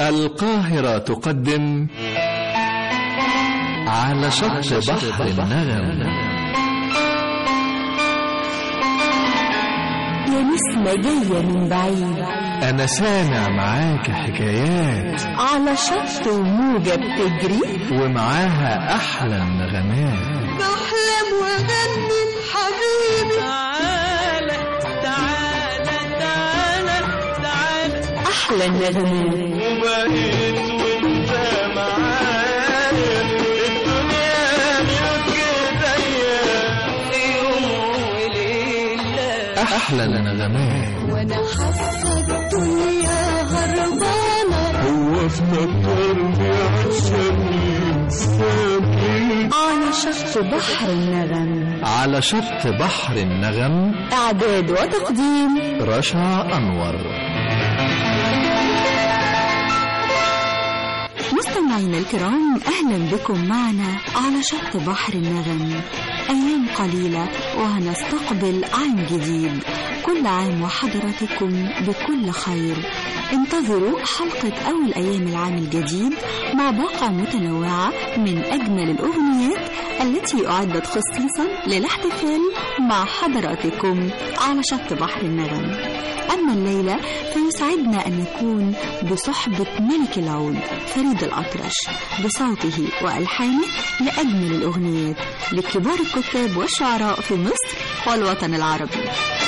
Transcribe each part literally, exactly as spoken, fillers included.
القاهرة تقدم على شط بحر النغم. يا نسمة جاية من بعيد، أنا سامع معاك حكايات، على شط وموجة بتجري ومعاها أحلى النغمات. بحلم وأغني حبيبي، تعالى تعالى تعالى تعالى أحلى النغمات. وبقيت وانت معايا الدنيا ملك ايديا في يوم وليلة. أحلى النغمات. وأنا حاسة الدنيا هربانة، هو في مكرني عشان ينساني. على شط بحر النغم. على شط بحر النغم. إعداد وتقديم رشا أنور. مستمعينا الكرام، أهلا بكم معنا على شط بحر النغم. أيام قليلة وهنستقبل عام جديد، كل عام وحضراتكم بكل خير. انتظروا حلقة أول أيام العام الجديد مع باقة متنوعة من أجمل الأغنيات التي أعدت خصيصا للاحتفال مع حضراتكم على شط بحر النغم. أما الليلة فيسعدنا أن نكون بصحبة ملك العود فريد الأطرش بصوته وألحانه لأجمل الأغنيات لكبار الكتاب والشعراء في مصر والوطن العربي.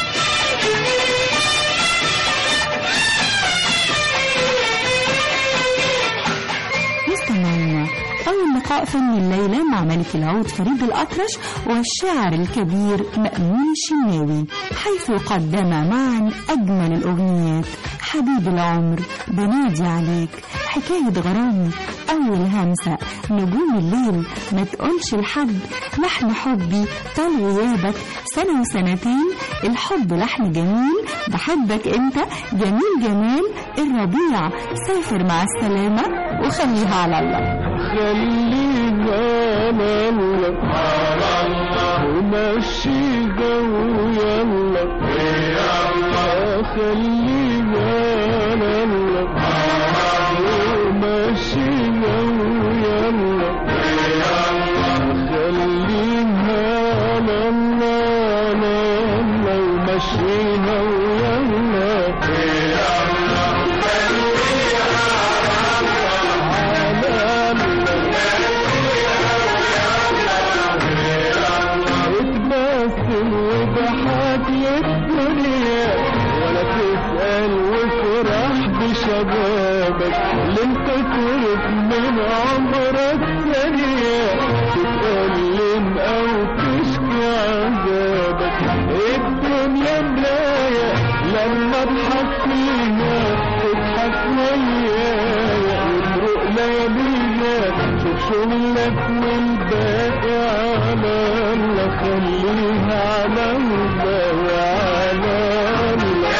مستمعينا، أول لقاء فني الليلة مع ملك العود فريد الأطرش والشاعر الكبير مأمون الشناوي، حيث قدم معا أجمل الأغنيات: حبيب العمر، بنادي عليك، حكاية غرامي، أول همسة، نجوم الليل، ما تقولش لحد، لحن حبي، طال غيابك، سنة وسنتين، الحب لحن جميل، بحبك أنت، جميل جمال، الربيع، سافر مع السلامة، وخليها على الله. خلينا على الله ومشي جو يلا يلا. خلينا على الله ومشي جو يلا يلا. خلينا على الله ومشيها ويلا يلا. شبابك لم تترك من عمرك ثانية، تتألم أو تشكي عذابك. الدنيا مراية لما اضحك فيها تضحك ويايا، وتروق لياليها شوف شغلك والباقي على الله. خليها على الله وعلى الله.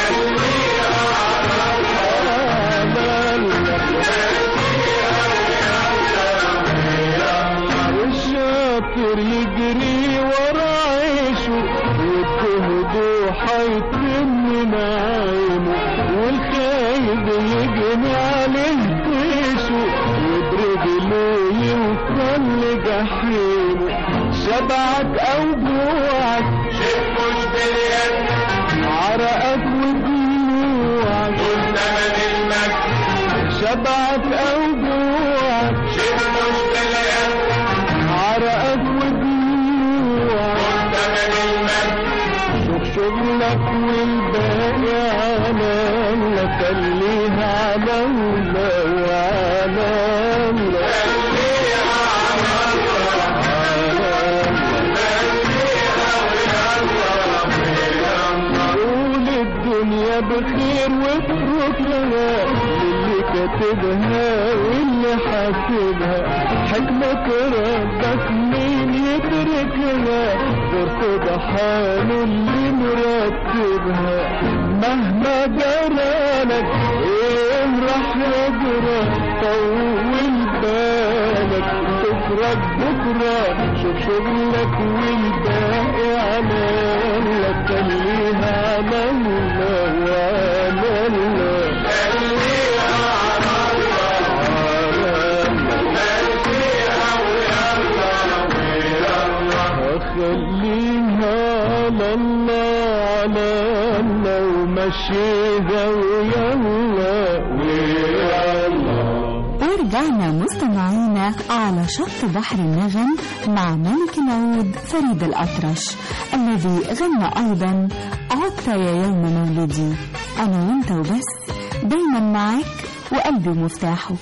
يجري ورا عيشه وبجهده حيتم من عينه، والخايب يجني عليه طيشه وبرجله يوصل لجحيمه. شبعك أو جوعك شيء مش باليد، عرقك ودموعك والثمن المجد. شبعك أو جوعك شيء مش باليد، عرقك ودموعك والثمن المجد. شوف شغلك والباقي على الله. خليها على الله وعلى الله. خليها على الله قول الدنيا بخير واتركها للي كاتبها واللي حاسبها. حكمة ربك مين يدركها، فرصة حاله اللي مرتبها. مهما جرالك ايه راح يجرى، طول بالك تفرج بكرة. شوف شغلك والباقي على الله. خليها على الله وعلى الله. خليها على الله. مشيها ويلا ويلا. ورجعنا مستمعينا على شط بحر النغم مع ملك العود فريد الأطرش الذي غنى أيضا عدت يا يوم مولدي، أنا وانت وبس، دايما معاك وقلبي مفتاحه.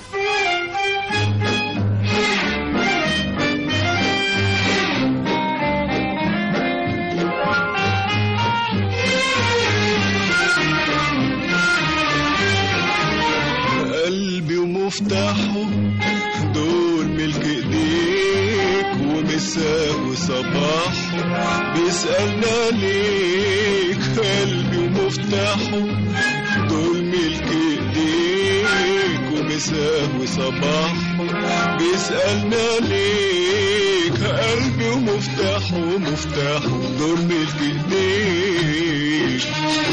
قلبي ومفتاحه دول ملك ايديك، ومساء وصباحه بيسألنا ليك. قلبي ومفتاحه دول ملك ايديك، ومساء وصباحه بيسألنا ليك. قلبي ومفتاحه ومفتاحه دول ملك ايديك.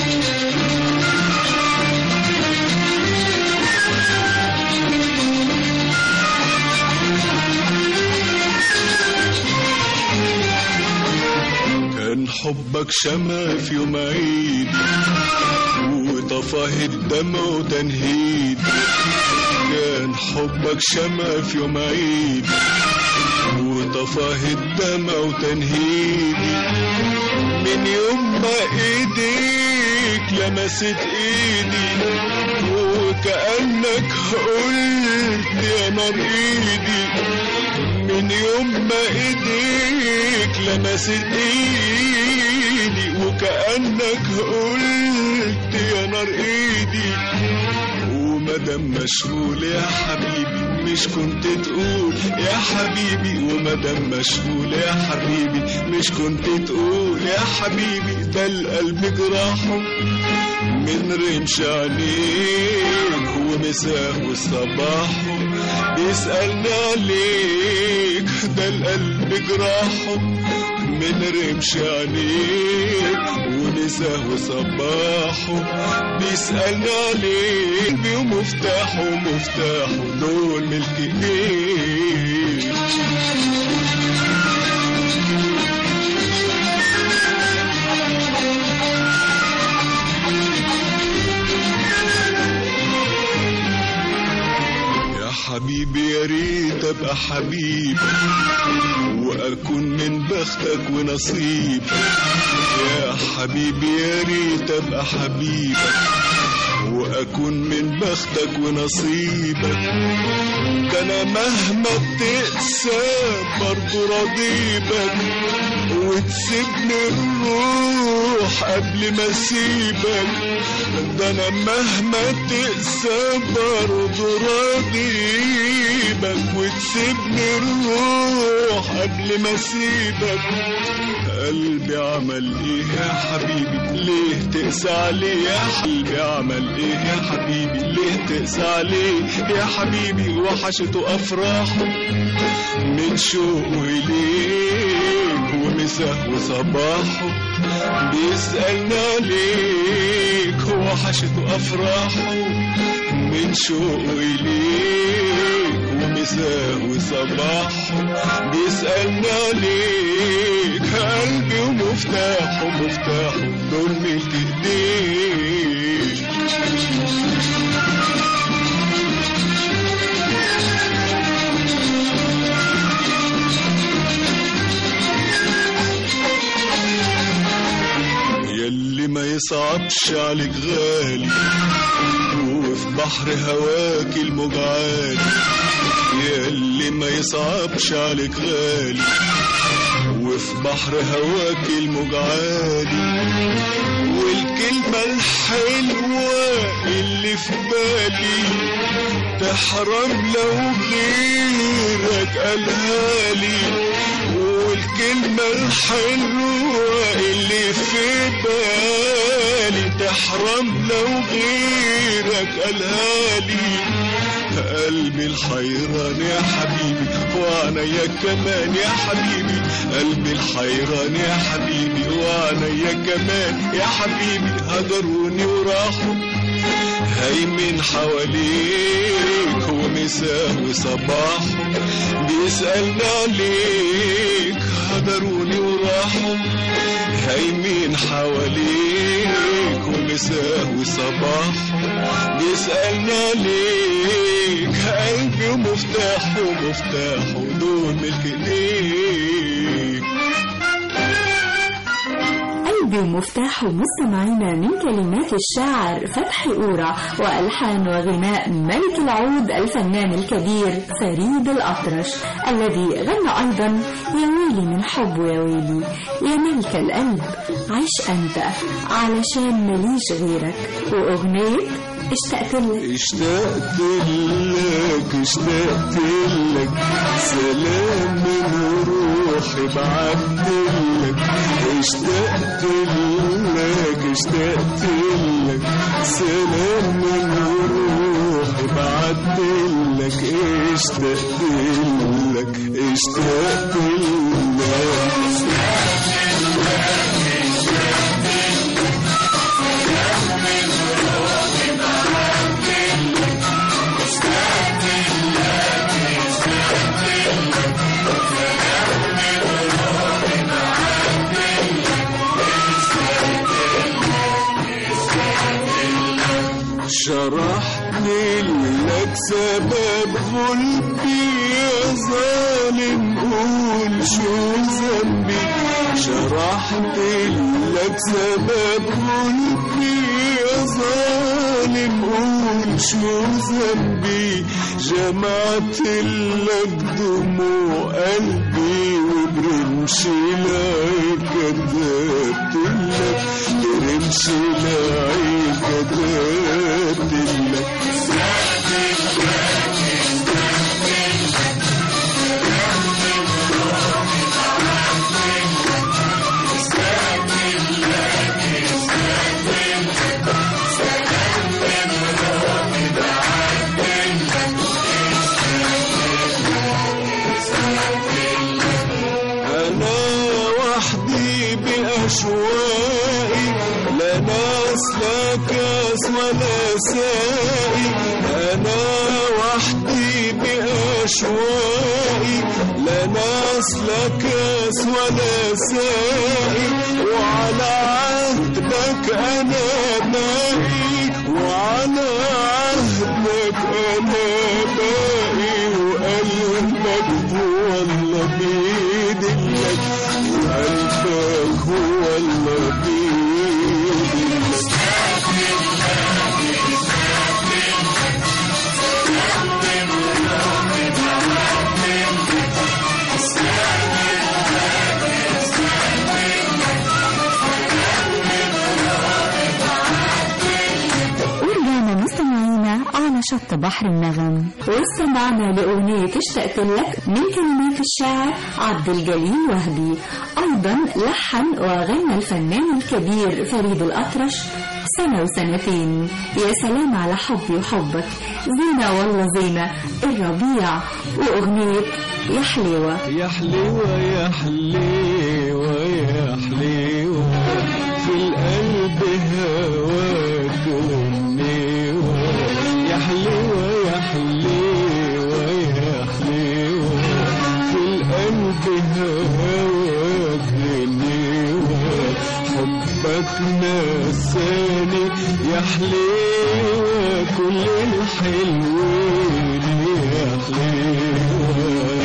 كان حبك شمع في يوم عيد، وطفاه الدمع وتنهيد. كان حبك شمع في يوم عيد، وطفاه الدمع وتنهيد. من يوم ما ايديك لمست ايدي، وكأنك قلت يا نار ايدي. من يوم ما ايديك لمست ايدي، وكأنك قلت يا نار ايدي. ومدام مشغول يا حبيبي مش كنت تقول يا حبيبي. ومدام مشغول يا حبيبي مش كنت تقول يا حبيبي. ده القلب جراحه من رمش عينيك، ومساء وصباحه بيسألنا ليك. ده القلب جراحه من رمش عينيك، ومساء وصباحه بيسألنا ليك. قلبي ومفتاحه ومفتاحه دول ملك ايديك. حبيبي يا ريت ابقى حبيبك، واكون من بختك ونصيبك. يا حبيبي يا ريت ابقى حبيبك، واكون من بختك ونصيبك. ده انا مهما تقسى برضو راضيبك، وتسيبني الروح قبل ما اسيبك. ده انا مهما تقسى برضو راضيبك، وتسيبني الروح قبل ما اسيبك. قلبي عمل ايه يا حبيبي ليه تقسى عليه؟ يا قلبي عمل ايه يا حبيبي ليه تقسى عليه؟ يا حبيبي وحشته افراحه من شوقه اليك، ومساء وصباحه بيسألنا ليك. وحشته افراحه من شوقه اليك، ومساء وصباحه بيسألنا ليك. قلبي ومفتاحه ومفتاحه دول ملك ايديك. ياللي ما يصعبش عليك غالي، وفي بحر هواك الموج عالي. ياللي ما يصعبش عليك غالي، وفي بحر هواك الموج عالي. والكلمة الحلوة اللي في بالي تحرم لو غيرك قالها لي. والكلمة الحلوة اللي في بالي تحرم لو غيرك قالها لي. قلبي الحيران يا حبيبي وعنيا كمان يا حبيبي. قلبي الحيران يا حبيبي وعنيا كمان يا حبيبي. هجروني وراحوا هايمين حواليك، ومساء وصباح بيسألنا ليك. هجروني وراحوا هايمين حواليك، مساء وصباح بيسألنا ليك، قلبي ومفتاحه ومفتاحه دول ملك ليك. قلبي ومفتاحه مستمعينا من كلمات الشاعر فتحي قورة وألحان وغناء ملك العود الفنان الكبير فريد الأطرش، الذي غنى أيضا يا ويلي من حب يا ويلي، يا ملك القلب عيش أنت علشان مليش غيرك، وأغنية اشتقت لك. اشتقت لك اشتقت لك سلام من روحي بعت لك. اشتقت لك اشتقت لك سلام من روحي بعت لك. اشتقت لك اشتقت شرحت لك سبب غلبي يا ظالم قول شو ذنبي. شرحت لك سبب غلبي يا ظالم قول شو ذنبي. جمعت لك دموع قلبي وبرمشي لعيك كذبت لك. برمشي لعيك كذبت لك. أشواقي لا ناس لا كاس ولا سائي. أنا وحدي بأشواقي لا ناس لا كاس ولا سائي. وعلى عهدك أنا باقي وعلى عهدك أنا باقي. وقلبك هو اللي بيدلك وقلبك هو اللي بيدلك. على شط بحر النغم واستمعنا لأغنية اشتقت لك من كلمات الشاعر عبد الجليل وهبي. أيضا لحن وغنى الفنان الكبير فريد الأطرش سنة وسنتين. يا سلام على حبي وحبك، زينة والله زينة، الربيع، وأغنية يا حليوة. يا حليوة يا حليوة يا حليوة في القلب هواك غنيوة. يا حليوة يا حليوة يا حليوة في القلب هواك غنيوة. حبك نساني يا حليوة كل الحلوين يا حليوة.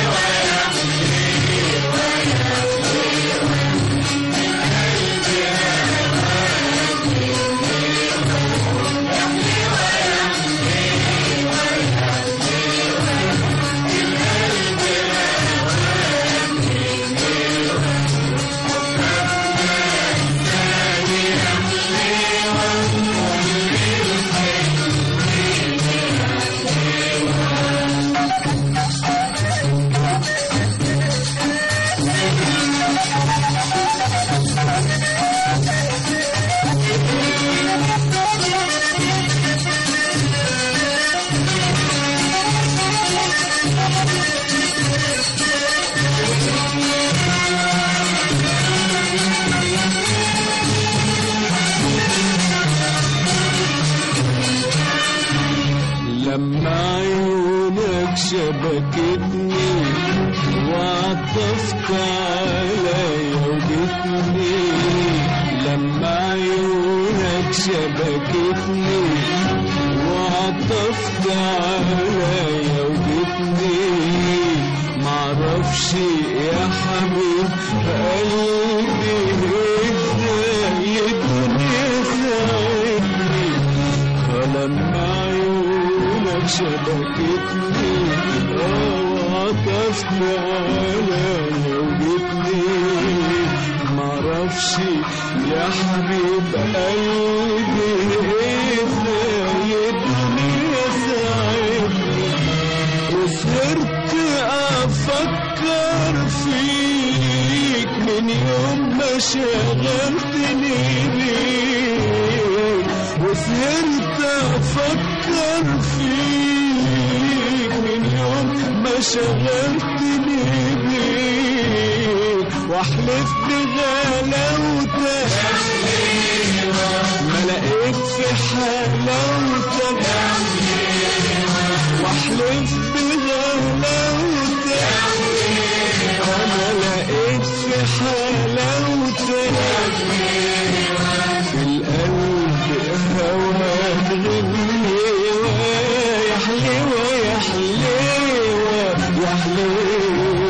شبكتني وعطفت علي وجتني. لما عيونك عيونك شبكتني وعطفت عليا وجتني معرفش يا حبيب قلبي ازاي الدنيا ساعدني فلما عيونك شبكتني اه وعطفت عليا وجتني معرفش يا حبيب قلبي ازاي الدنيا ساعدني وسهرت افكر فيك من يوم ما شغلتني بيك وسهرت افكر فيك من يوم ما شغلتني بيك واحلف بغلاوتك ما لقيت في حلاوتك واحلف بغلاوتك انا لقيت في حلاوتك في القلب هواك غني يا حلوة يا حلوة يا حلوة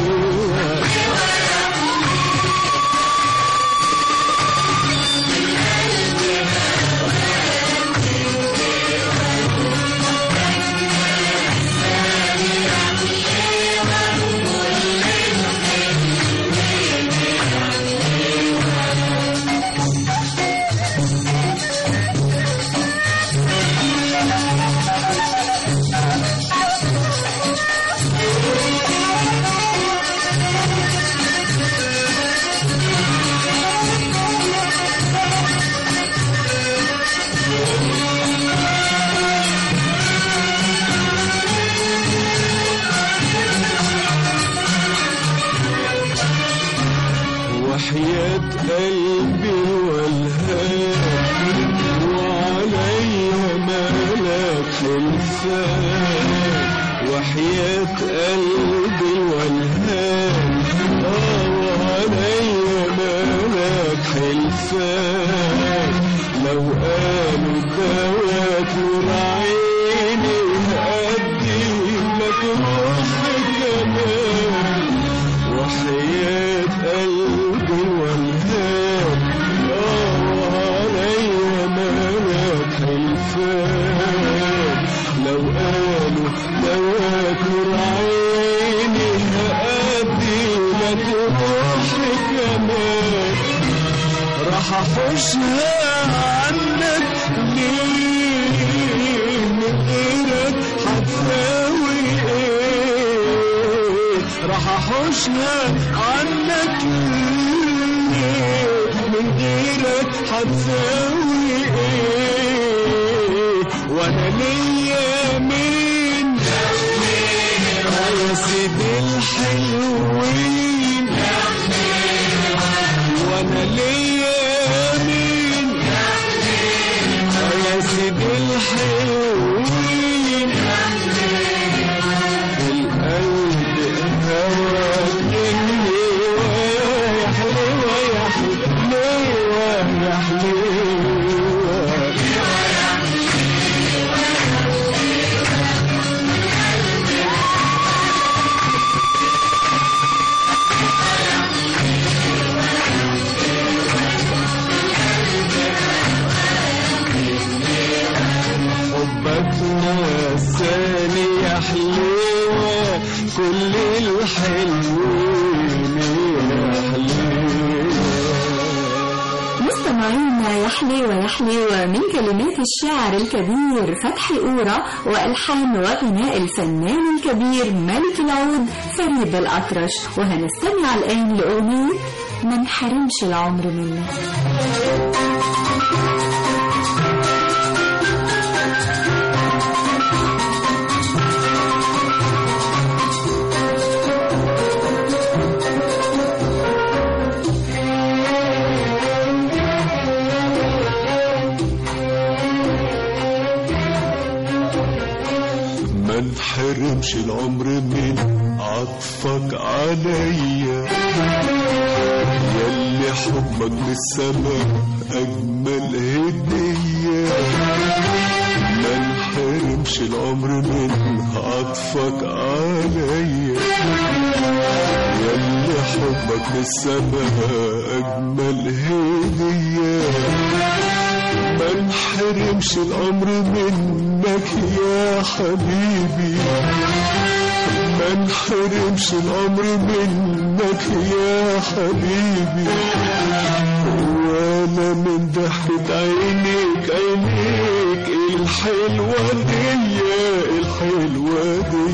وحياة قلبي والهام وعليها ملاك الفان وحياة قلبي والهام اه وعليها ملاك الفان لو قالوا دواك ورعيني هقدم لك روح كمان وحياة قلبي والهام اه وعليا ملاك الفان لو قالوا دواك عيني هأدي لك روحي كمان راح احوشها عنك ليه من غيرك هتساوي ايه راح احوشها عنك من غيرك هتساوي ايه وانا ليا مين يا سيدي الحلوين وانا ليا مين يا سيدي الحلوين القلب هواك مني يا حلوة يا حلوة يا حلوة حبك نساني يا حلوة كل الحلوين يا حلوة. مستمعينا يا حلوة يا حلوة من كلمات الشاعر الكبير فتحي قورة وألحان وغناء الفنان الكبير ملك العود فريد الأطرش وهنستمع الآن لأغنية ما نحرمش العمر منك. ما نحرمش العمر من عطفك عليا ياللي حبك للسماء أجمل هدية ما نحرمش العمر من عطفك عليا ياللي حبك للسماء أجمل هدية ما نحرمش الأمر منك يا حبيبي ما نحرمش الأمر منك يا حبيبي ولا من ضحكة عينيك عينيك الحلوة دي الحلوة دي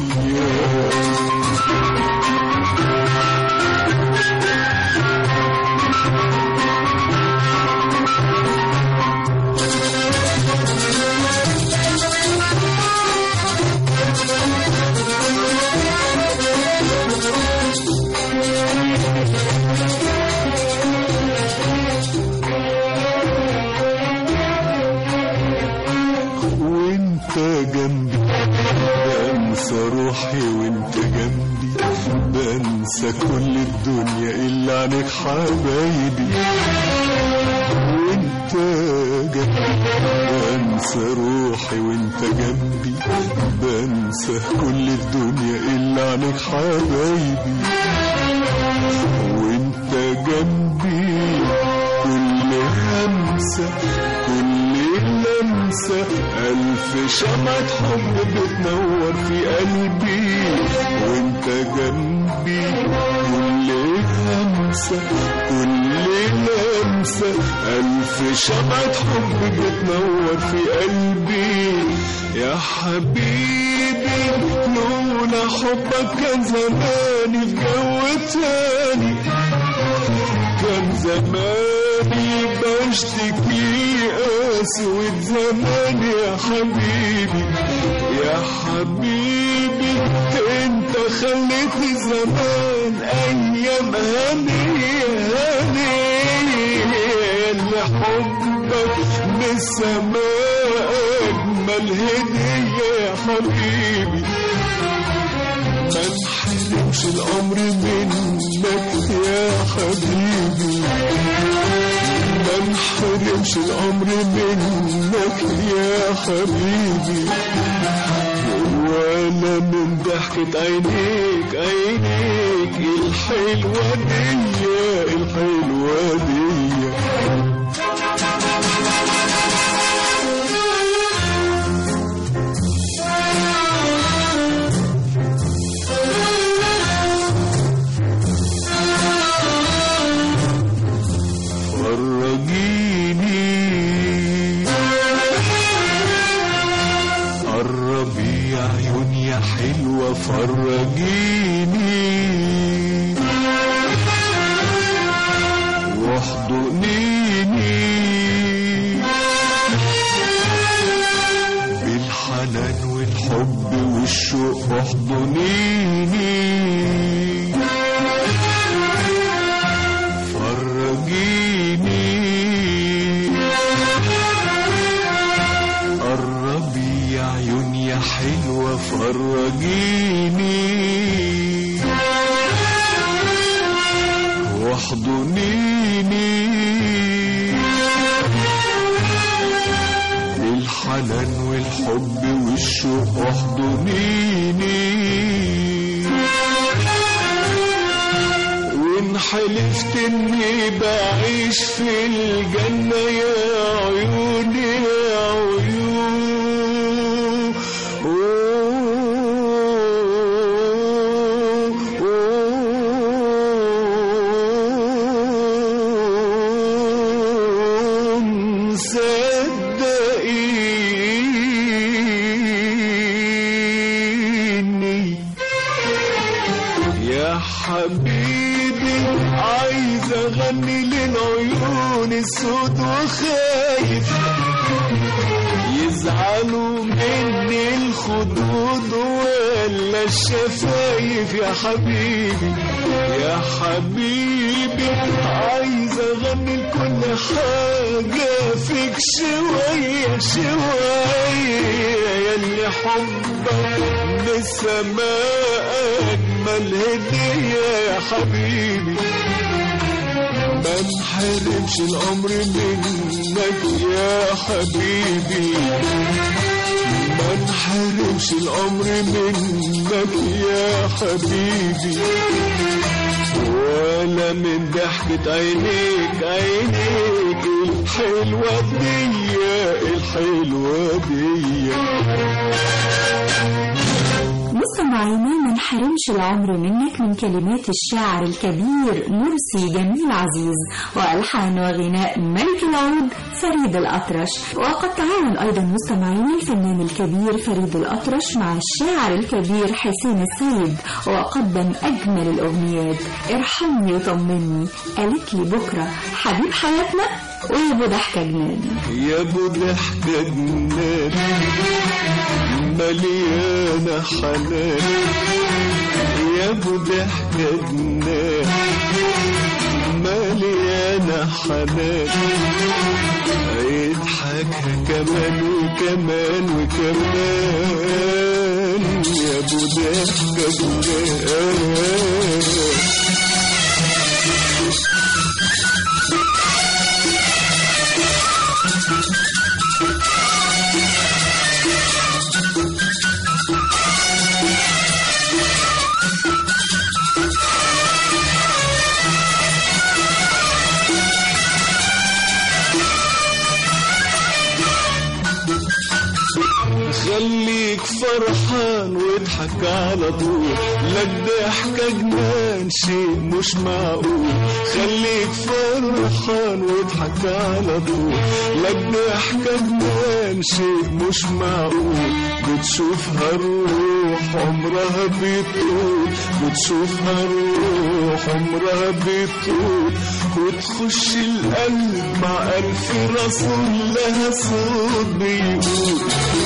جنبي بنسى روحي وانت جنبي بنسى كل الدنيا إلا عنك حبايبي وانت جنبي بنسى روحي وانت جنبي بنسى كل الدنيا إلا عنك حبايبي وانت جنبي كل همسة كل لمسة ألف شمعة حب بتنور في قلبي وانت جنبي كل همسة كل لمسة ألف شمعة حب بتنور في قلبي يا حبيبي لولا حبك كان زماني في جو تاني كان زماني بشتكي أسود زمان يا حبيبي يا حبيبي انت خليتني زمان ايام هنية هنية لحبك بالسماء اجمل هدية يا حبيبي ما نحرمش الامر منك يا حبيبي ما نحرمش الأمر منك يا حبيبي ولا من ضحكة عينيك عينيك الحلوة دي الحلوة دي حلوة فرجيني واحضنيني بالحنان والحب والشوق احضنيني فرجيني قربي يا عيون يا حلوة فرجيني واحضنيني بالحنان والحب والشوق احضنيني وان حلفت اني بعيش في الجنة يا عيوني يا عيون حبيبي عايز اغني للعيون السود وخايف يزعلوا مني الخدود ولا الشفايف يا حبيبي يا حبيبي عايز اغني لكل حاجة فيك شوية شوية ياللي حبك للسماء أجمل هدية يا حبيبي ما نحرمش العمر منك يا حبيبي، ما نحرمش العمر منك يا حبيبي، ولا من ضحكة عينيك عينيك الحلوة دي الحلوة دي. مستمعينا ما نحرمش العمر منك من كلمات الشاعر الكبير مرسي جميل عزيز، وألحان وغناء ملك العود فريد الأطرش. وقد تعاون أيضا مستمعينا الفنان الكبير فريد الأطرش مع الشاعر الكبير حسين السيد، وقدم أجمل الأغنيات ارحمني وطمني، قالت لي بكرة، حبيب حياتنا، ويا ابو ضحكة جنان. يا ابو ضحكة جنان مليانة حنان، يا ابو ضحكة جنان مليانة حنان، يضحك كمان وكمان وكمان، يا ابو ضحكة جنان. خليك فرحان واضحك على طول، لا الضحكة جنان شيء مش معقول. خليك فرحان واضحك على طول، لا الضحكة جنان شيء مش معقول. بتشوفها الروح عمرها بيطول، بتشوفها الروح عمرها بيطول، وتخش القلب مع ألف رسول لها صوت بيقول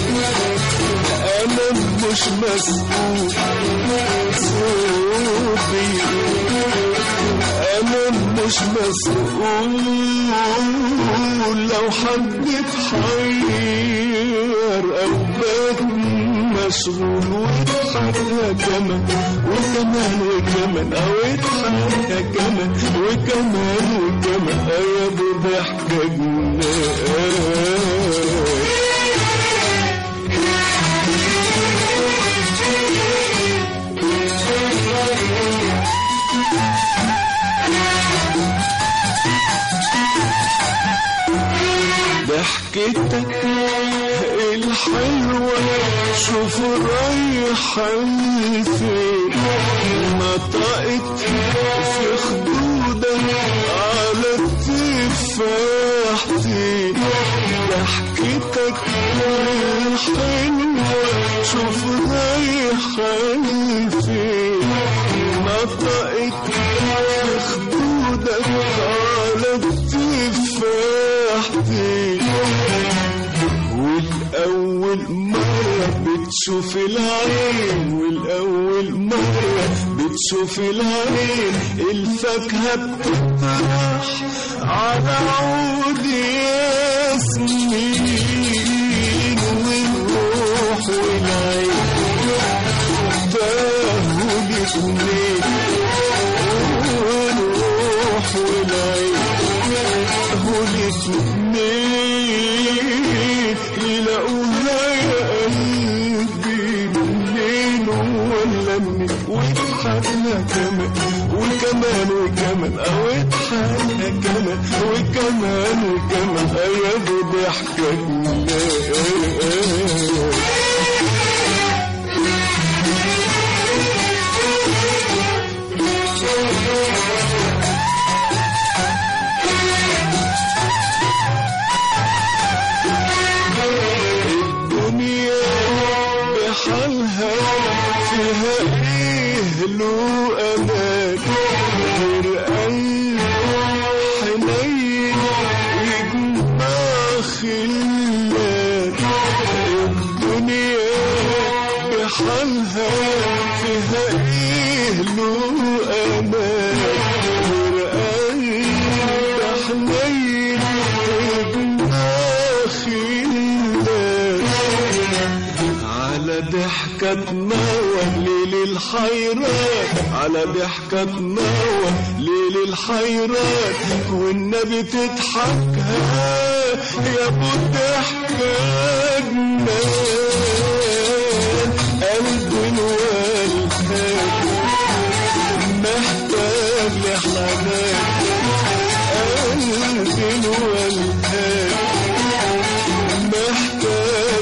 أنا مش مسؤول. صوت بيقول أنا مش مسؤول، لو حد اتحير أو بات مشغول، واضحكها كمان وكمان وكمان، أو اضحكها كمان وكمان وكمان، يا ابو ضحكة جنان. ضحكتك الحلوة شوف رايحة لفين، نطقت في خدودك على التفاحتين. ضحكتك الحلوة شوف رايحة لفين، نطقت في خدودك على التفاحتين. والأول مرة بتشوف العين، والأول مرة بتشوف العين، الفاكهة بتطرح على عود ياسمين، والروح والعين تاهوا الاتنين، والروح والعين تاهوا الاتنين، يلاقوها يا قلبي منين ولا منين. واضحكنا كمان وكمان وكمان، او اضحكنا كمان وكمان وكمان، يا ابو ضحكة جنان. حالها فيها ايه له امان، غير قلب حنين يجمع خلان. الدنيا بحالها فيها ايه له امان، غير قلب حنين يجمع خلان. على ضحكة تنور ليل الحيران على ضحكة تنور ليل الحيران والنبي تضحكها يا ابو الضحكة جنان قلبي الوالهات محتاج لحنان قلبي الوالهات محتاج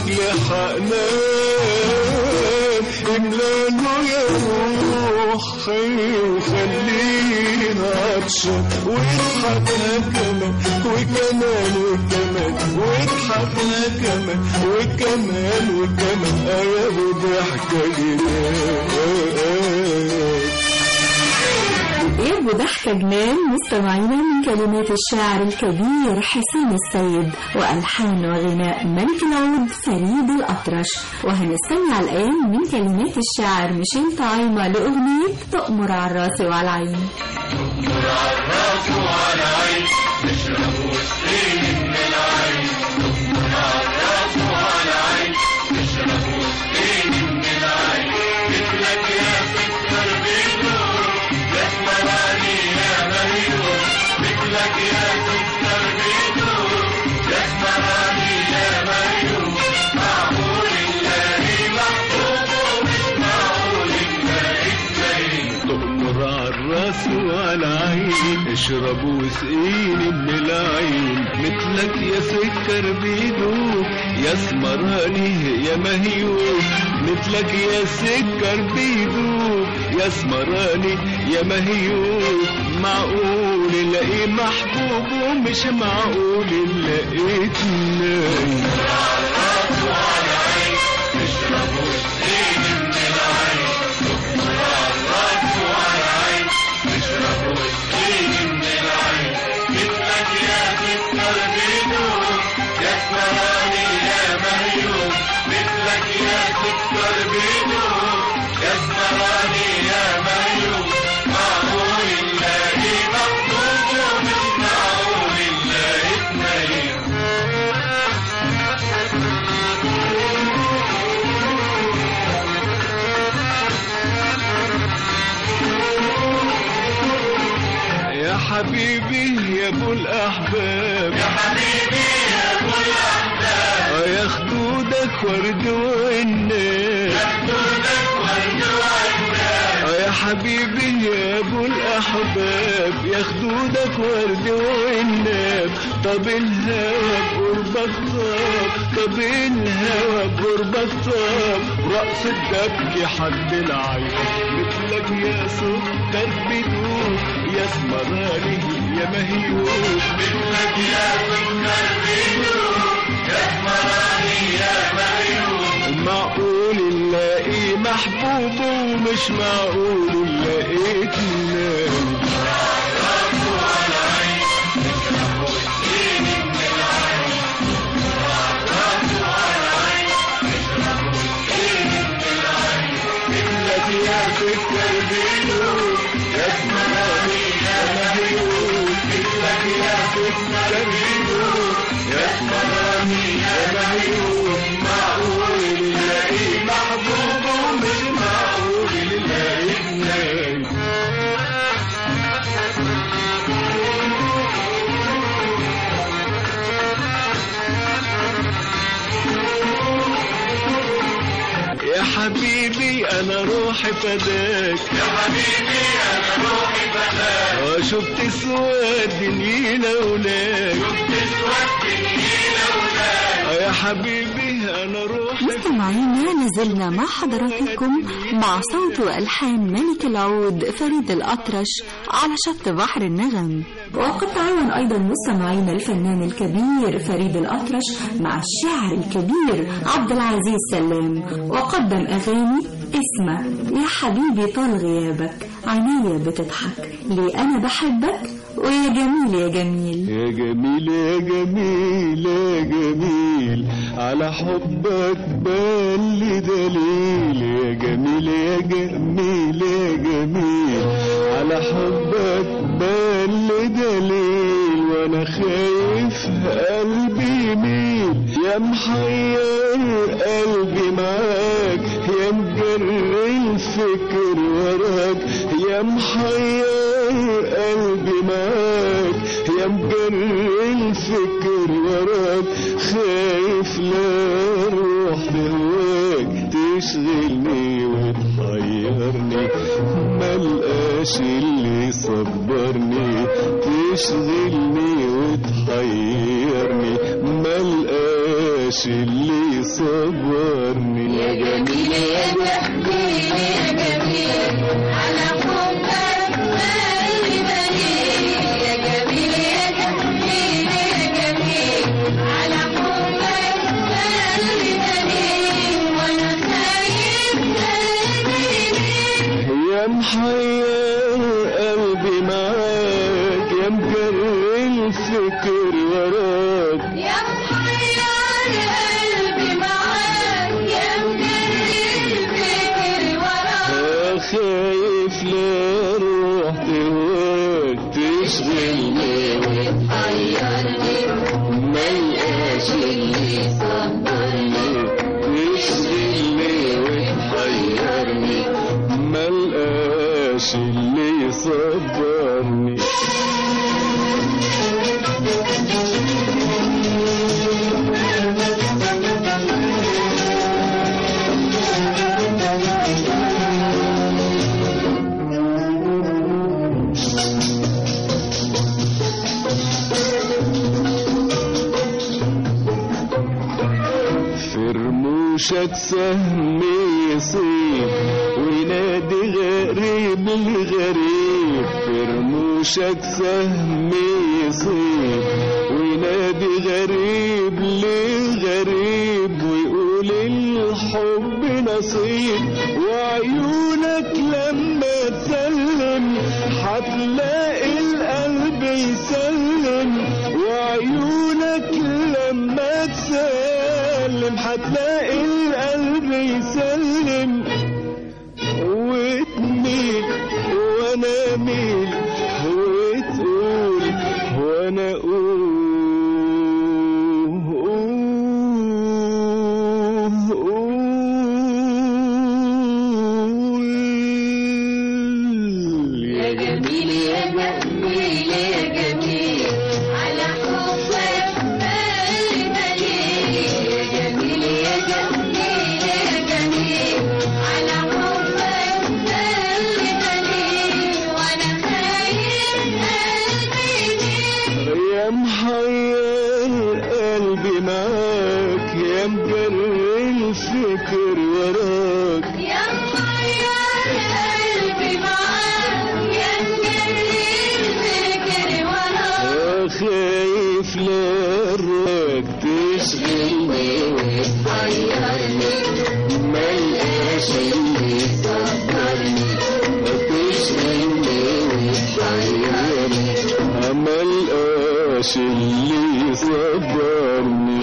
لحنان املانه يا روحي وخلينا عطشان واضحكنا كمان وكمان وكمان واضحكنا كمان وكمان وكمان يا ابو ضحكة جنان يا ابو ضحكة جنان مستمعينا من كلمات الشاعر الكبير حسين السيد والحان وغناء ملك العود فريد الأطرش. وهنستمع الآن من كلمات الشاعر ميشيل طعيمة لأغنية تؤمر على الراس وعلى العين. تؤمر على الراس وعلى العين نشرب وسطين من العين. تؤمر على الراس وعلى العين نشرب وسطين من العين. مثلك يا سكر بيدور يسمراني يا مهيور. مثلك يا سكر بيدور يسمراني يا مهيور. معقول نلاقي محبوب ومش معقول نلاقي اثنين. تؤمر على الراس وعلى العين اشرب وسقيني من العين. مثلك يا سكر بيدوب يا اسمراني يا مهيوب. مثلك يا سكر بيدوب يا اسمراني يا مهيوب. معقول نلاقي محبوب ومش معقول نلاقي اتنين. على الراس وعلى العين نشرب وسقيني من العين. تؤمر على الراس وعلى العين نشرب وسقيني من العين. مثلك يا سكر بيدوب يا اسمراني يا مهيوب. مثلك يا سكر بيدوب يا اسمراني يا مهيوب. معقول نلاقي محبوب ومش معقول نلاقي اثنين. يا حبيبي يا ابو الاحباب يا حبيبي يا ابو الاحباب يا خدودك ورد والناب. خدودك ورد والناب يا حبيبي يا ابو الاحباب يا خدودك ورد والناب. طب الهوى بقربك طاب طب الهوى بقربك طاب. رقص الدبك حد العين. مثلك يا سكر بدوب يا اسمراني يا مهيوب. مثلك يا سكر بيدوب يا اسمراني يا مهيوب. معقول نلاقي محبوب ومش معقول نلاقي اتنين. يا سكر بيدوب يا اسمراني يا مهيوب. مثلك يا سكر بيدوب يا اسمراني يا مهيوب. معقول نلاقي محبوب ومش معقول نلاقي اثنين. يا حبيبي انا روحي فداك. يا حبيبي انا روحي فداك. شفت سواد دنينا هناك. شفت سواد دنينا هناك. يا حبيبي انا روحي. مستمعينا نزلنا مع حضراتكم مع صوت والحان ملك العود فريد الأطرش على شط بحر النغم. وقد تعاون أيضا مستمعينا الفنان الكبير فريد الأطرش مع الشاعر الكبير عبد العزيز سلام وقدم أغاني اسمه يا حبيبي طال غيابك عينيا بتضحك ليه أنا بحبك ويا جميل يا جميل يا جميل يا جميل يا جميل على حبك بان لي دليل. يا جميل يا جميل يا جميل على حبك بان لي دليل. وانا خايف قلبي يميل يا محير قلبي معاك يا مجري الفكر وراك يا محير قلبي معاك يا مجري الفكر وراك خايف لا روح بهواك تشغلني وتحيرني ملقاش اللي يصبرني تشغلني وتحيرني ملقاش اللي يصبرني يا جميل يا جميل يا جميل على حبك قلبي مليء يا جميل يا جميل يا جميل على حبك قلبي مليء وانا خايف قلبي يا محير قلبي معاك يا مجري الفكر وراك يا محير قلبي معاك يا مجري الفكر وراك خايف لا روح تهواك تشغلني وتحيرني ملقاش اللي يصبرني تشغلني وتحيرني ملقاش اللي يصبرني فرموشك سهم يصيب وينادي غريب الغريب فرموشك سهم يصيب وينادي غريب لغريب ويقول الحب نصيب وعيونك لما تسلم هتلاقي القلب يسلم وعيونك لما تسلم هتلاقي القلب يسلم وتميل وانا ميل وتقول وانا اقول يا جميل يا جميل يا جميل على حبك قلبي مليء يا جميل يا جميل يا جميل على حبك قلبي مليء وانا خايف قلبي يا محير قلبي معاك يا مجري الفكر وراك يا محير قلبي معاك يا مجري الفكر وراك خايف لا روحك تشغلني وتحيرني ملقاش اللي يصبرني تشغلني وتحيرني ملقاش اللي يصبرني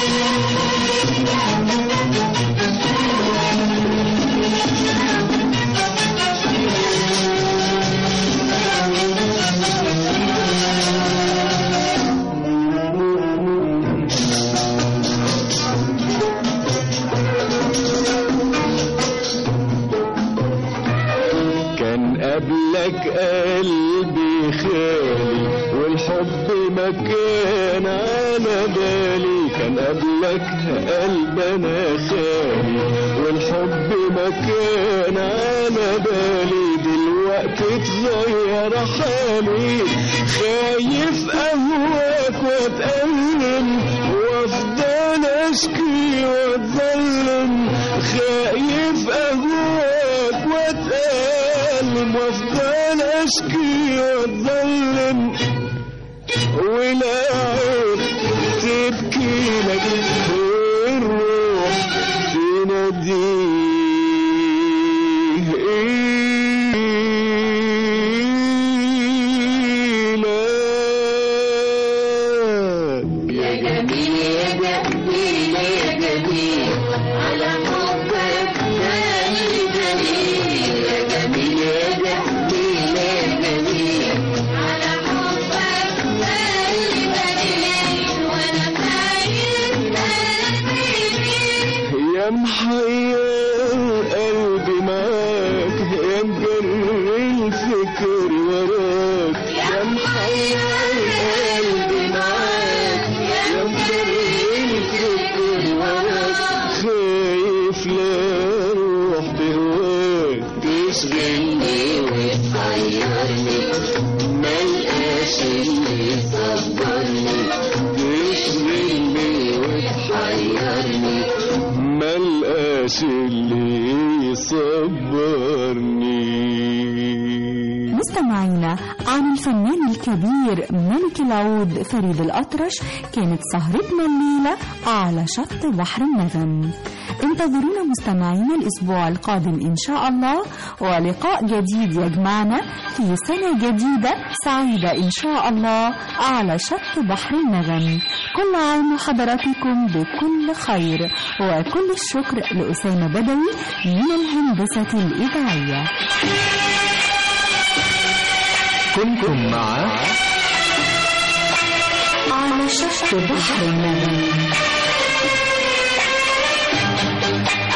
قبلك قلبي خالي والحب ما كان على بالي كان قبلك قلبنا خالي والحب ما كان على بالي دلوقتي اتغير حالي خايف اهواك واتألم وافضل اشكي واتظلم خايف اهواك واتألم وافضل اشكي واتظلم ولا عيب تبكي لك والروح تناديه يا جميل يا جميل يا جميل على حبك دليل دليل يا جميل يا جميل يا جميل على حبك دليل دليل وانا خايف قلبي يا محير تشغلني وتحيرني ملقاش اللي يصبرني تشغلني وتحيرني ملقاش اللي يصبرني. مستمعينا، عن الفنان الكبير ملك العود فريد الأطرش كانت سهرتنا الليلة على شط بحر النغم. انتظرونا مستمعينا الأسبوع القادم إن شاء الله، ولقاء جديد يجمعنا في سنة جديدة سعيدة إن شاء الله على شط بحر النغم. كل عام وحضراتكم بكل خير، وكل الشكر لأسامة بدوي من الهندسة الإذاعية. كنتم مع على شط بحر النغم.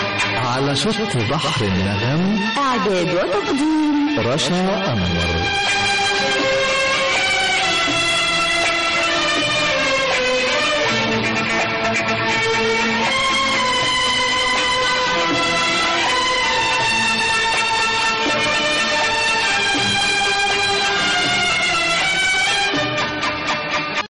على شط بحر النغم. إعداد وتقديم رشا أنور.